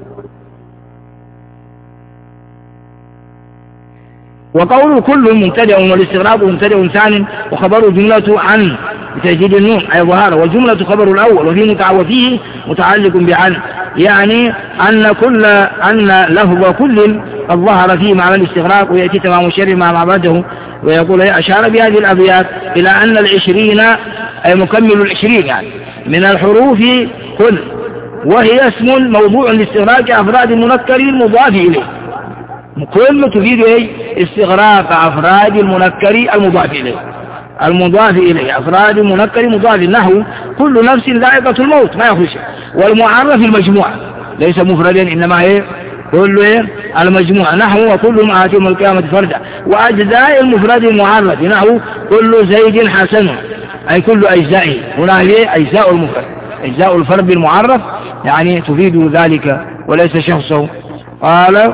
وقول كل مبتدأ والاستغراق مبتدأ ثاني وخبر جملة عن بتجديد النون أي ظهار، والجملة خبر الأول وفيه متعلق بعن، يعني أن لفظ كل قد ظهر فيه معنى الاستغراق ويأتي تمام الشر مع بعده. ويقول أشار بهذه الأبيات إلى أن 20 أي مكمل 20 يعني من الحروف كل، وهي اسم موضوع لاستغراق أفراد المنكر المضاف إليه. كل تفيد استغراق أفراد المنكر المضاف إليه، المضاف إليه أفراد المنكر مضاف، نحو كل نفس ذائقة الموت ما يخرج. والمعرف المجموع ليس مفردا إنما هي كل المجموع، نحو وكلهم آتي يوم القيامة فردا. وأجزاء المفرد المعرف نحو كل زيد حسن أي كل أجزائه، هنا هي أجزاء المفرد، أجزاء الفرد المعرف يعني تفيد ذلك وليس شخصه. قال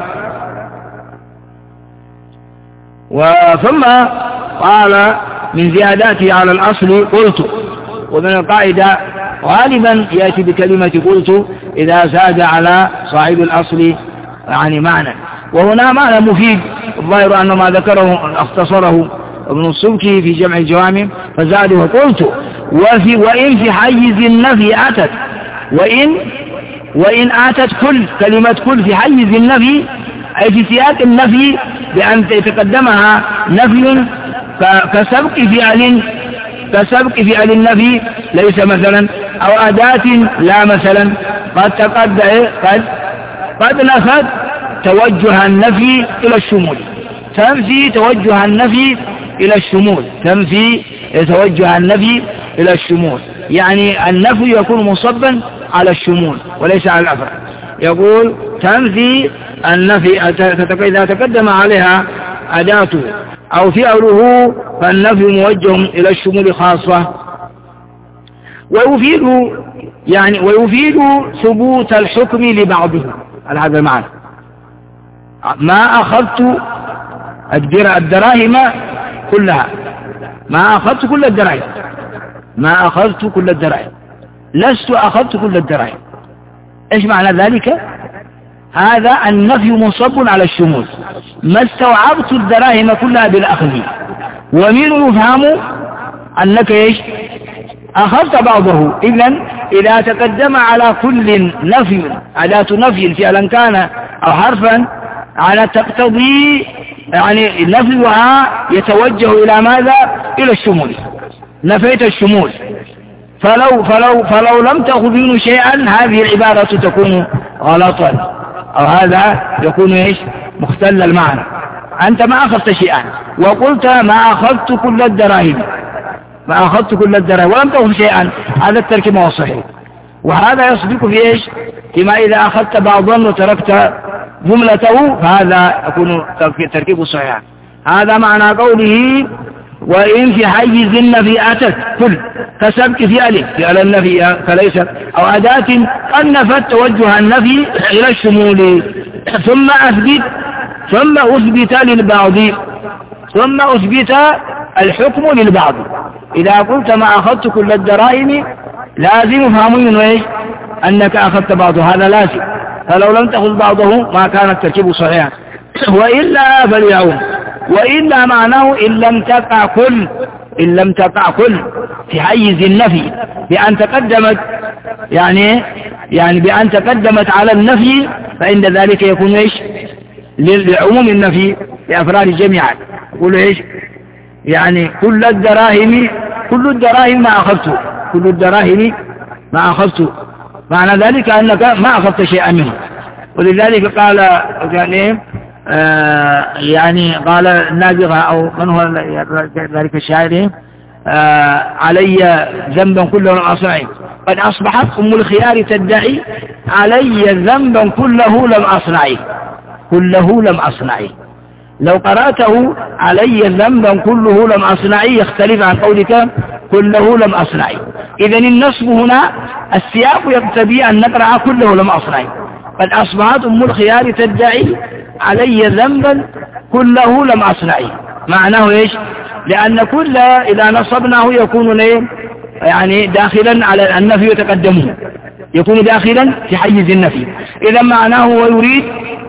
ثم قال من زياداته على الأصل قلت. ومن القاعدة غالبا يأتي بكلمة قلت إذا زاد على صاحب الأصل يعني معنى، وهنا معنى مفيد. الظاهر أن ما ذكره اختصره ابن السبكي في جمع الجوامع فزاده قلت. وإن في حيز النفي أتت، وإن أتت كل كلمة كل في حيز النفي أي في سياق النفي بأن يتقدمها نفي كسبق فعل النفي ليس مثلا، أو أداة لا مثلا قد نفت توجه النفي إلى الشمول، تنفي توجه النفي إلى الشمول، تنفي توجه النفي إلى الشمول، يعني النفي يكون مصبا على الشمول وليس على الأفراد. يقول تنفي النفي إذا تقدم عليها أداته أو فعله فالنفي موجه إلى الشمول خاصة. ويفيد ثبوت الحكم لبعضه على هذا المعنى. ما أخذت الدراهم كلها، ما أخذت كل الدراهم، ما أخذت كل الدراهم، لست أخذت كل الدراهم. إيش معنى ذلك؟ هذا النفي منصب على الشمول. ما استوعبت الدراهم كلها بالأخذ، ومنه يفهم أنك إيش أخذت بعضه. إذا تقدم على كل نفي أداة نفي فعلا كان أو حرفا على تقتضي يعني نفيها يتوجه إلى ماذا؟ إلى الشمول. نفيت الشمول، فلو لم تأخذ منه شيئا هذه العبارة تكون غلطا، أو هذا يكون إيش مختل المعنى. أنت ما أخذت شيئا وقلت ما أخذت كل الدراهم، ما أخذت كل الدراهم ولم تأخذ شيئا، هذا التركيب هو الصحيح. وهذا يصدق في إيش؟ فيما إذا أخذت بعضا وتركت جملته فهذا يكون تركيب صحيح. هذا معنى قوله وإن في حيز النفي أتت كل كسبك فعل النفي فليس أو أداة قد نفت توجه النفي إلى الشمول ثم أثبت للبعض، ثم أثبت الحكم للبعض. إذا قلت ما أخذت كل الدراهم لازم فهموا منه إيش؟ أنك أخذت بعضه، هذا لازم. فلو لم تأخذ بعضه ما كان التركيب صحيحا. وإلا فليعوم، وإلا معناه إن لم تقع كل في حيز النفي بأن تقدمت يعني بأن تقدمت على النفي، فإن ذلك يكون إيش؟ لعموم النفي لأفراد جميعا. يقول إيش؟ يعني كل الدراهم ما أخذته، كل الدراهم ما أخذته، معنى ذلك أنك ما أخذت شيئا منه. ولذلك قال يعني قال النابغة أو من هو ذلك الشاعر علي ذنبا كله لم أصنعه، قد أصبحت أم الخيار تدعي علي ذنبا كله لم أصنعه، كله لم أصنعه. لو قرأته علي ذنبا كله لم أصنعه يختلف عن قولك كله لم أصنعه. إذن النصب هنا السياق يقتضي أن نقرأ كله لم أصنعه. قد أصبحت أم الخيار تدعي علي ذنبا كله لم أصنعه، معناه إيش؟ لأن كل إذا نصبناه يكون يعني داخلا على النفي يتقدمه، يكون داخلا في حيز النفي. إذا معناه ويريد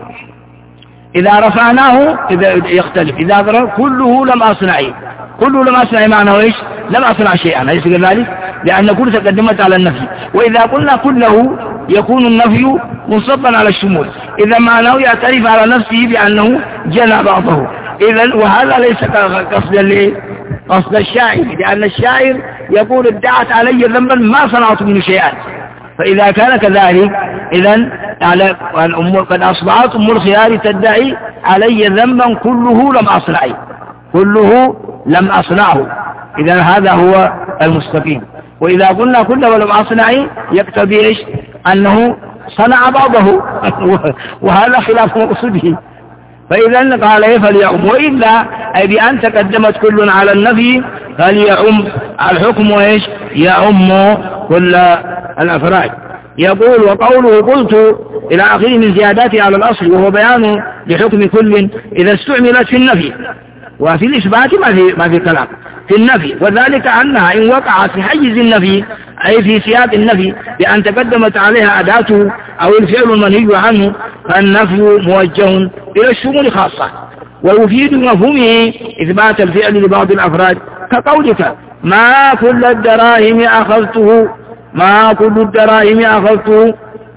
إذا رفعناه إذا يختلف. إذا قرأ كله لم أصنعه، كله لم أصنعه معناه إيش؟ لم أصنع شيئا، أليس كذلك؟ لأن كل تقدمت على النفي. وإذا قلنا كله يكون النفي منصبا على الشمول، إذا معناه يعترف على نفسه بأنه جنى بعضه. إذا وهذا ليس قصد الشاعر، لأن الشاعر يقول ادعت علي ذنبا ما صنعت منه شيئا. فإذا كان كذلك إذن قد أصبحت أم الخيار تدعي علي ذنبا كله لم أصنعه، كله لم أصنعه. إذن هذا هو المستقيم. وإذا قلنا كله لم أصنعه يقتضي إيش؟ أنه صنع بعضه وهذا خلاف مقصده. فإذا قال فليعم، وإلا أي بأن تقدمت كل على النفي فليعم الحكم إيش؟ يعم كل الأفراد. يقول وقوله قلت إلى آخره من زياداته على الأصل، وهو بيان لحكم كل إذا استعملت في النفي، وفي الإثبات ما في كلام في النفي. وذلك أنها إن وقعت في حيز النفي أي في سياق النفي بأن تقدمت عليها أداته أو الفعل المنهي عنه فالنفي موجه إلى الشمول خاصة. ويفيد مفهومه إثبات الفعل لبعض الأفراد كقولك ما كل الدراهم أخذته، ما كل الدراهم أخذته.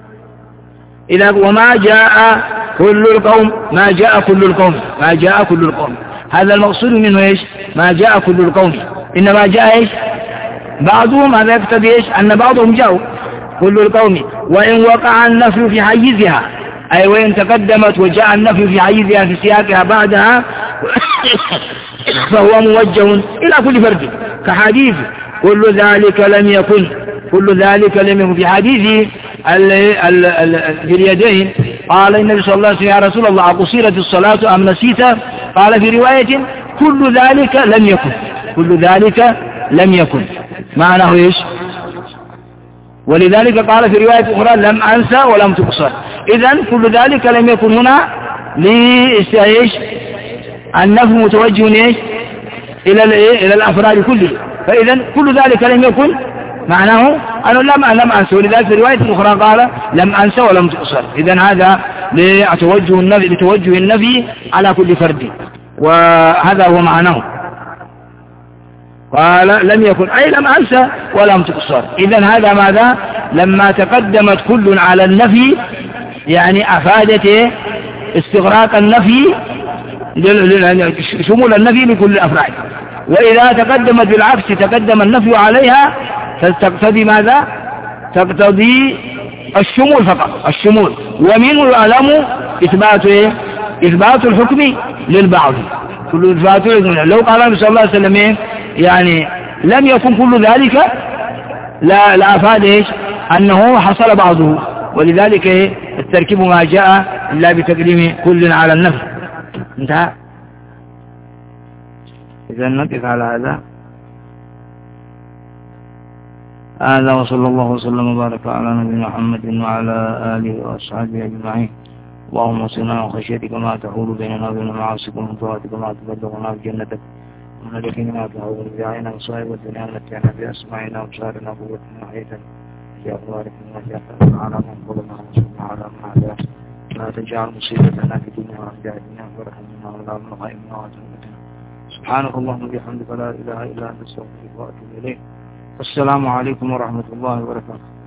إذا وما جاء كل القوم، ما جاء كل القوم، ما جاء كل القوم، هذا المقصود منه إيش؟ ما جاء كل القوم، إنما جاء إيش؟ بعضهم. هذا يقتضي إيش؟ أن بعضهم جاءوا كل القوم. وإن وقع النفي في حيزها أي وإن تقدمت وجاء النفي في حيزها في سياقها بعدها فهو موجه إلى كل فرد كحديث كل ذلك لم يكن، كل ذلك لم يكن. في حديث في اليدين قال النبي صلى الله عليه وسلم يا رسول الله أقصرت الصلاة أم نسيت؟ قال في رواية كل ذلك لم يكن، كل ذلك لم يكن، معناه إيش؟ ولذلك قال في رواية أخرى لم أنسى ولم تقصر. إذن كل ذلك لم يكن هنا لإيش؟ النفي متوجه إيش؟ إلى الأفراد كله، فإذن كل ذلك لم يكن معناه أنه لم أنسى، ولذلك في رواية أخرى قال لم أنسى ولم تقصر. إذن هذا لتوجه النفي على كل فرد، وهذا هو معناه. قال لم يكن أي لم أنسى ولم تقصر. إذن هذا ماذا؟ لما تقدمت كل على النفي يعني أفادت استغراق النفي، شمول النفي لكل الأفراد. وإذا تقدمت بالعكس تقدم النفي عليها فتقتضي ماذا؟ تقتضي الشمول فقط، الشمول. ومنه يعلم إثبات الحكم للبعض، كل إثبات لو قال النبي صلى الله عليه وسلم يعني لم يكن كل ذلك لا أفاد إيش؟ أنه حصل بعضه. ولذلك التركيب ما جاء إلا بتقديم كل على النفي. انتهى. إذا نقف على هذا وصلى الله وسلم وبارك على نبينا محمد وعلى آله وأصحابه أجمعين. اللهم صلنا وخشيتك ما تحول بيننا وبين معاصيك ومن طاعتك ما تبلغنا بجنتك ومن اليقين ما تهون به علينا مصائب الدنيا ومتعنا بأسماعنا وأبصارنا وقوتنا أحييتنا يا بارك الله فيك على من ظلمنا وانصرنا على من عادانا لا تجعل مصيبتنا في ديننا ولا ديننا وارحمنا ولا من غيرنا وعزمتنا. سبحانك اللهم وبحمدك لا إله إلا أنت أستغفرك وأتوب إليك. السلام عليكم ورحمة الله وبركاته.